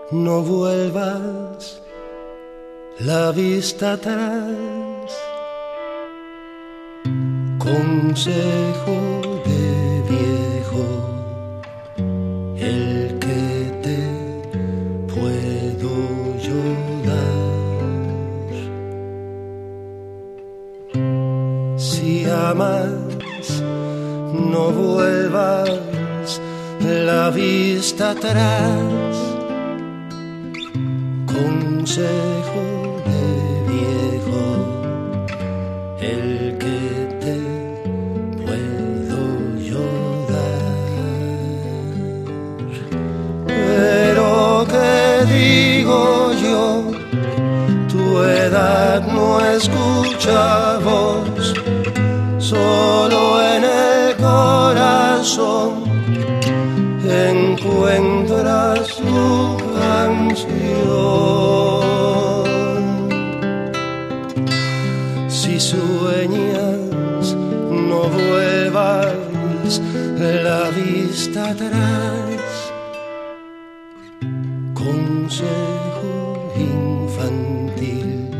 No vuelvas la vista atrás. Consejo de viejo, el que te puedo yo dar. Si amas, no vuelvas la vista atrás. Consejo de viejo, el que te puedo yo dar. Pero ¿qué digo yo? Tu edad no escucha voz, solo en el corazón encuentras tu canción. Si sueñas, no vuelvas la vista atrás. Consejo infantil,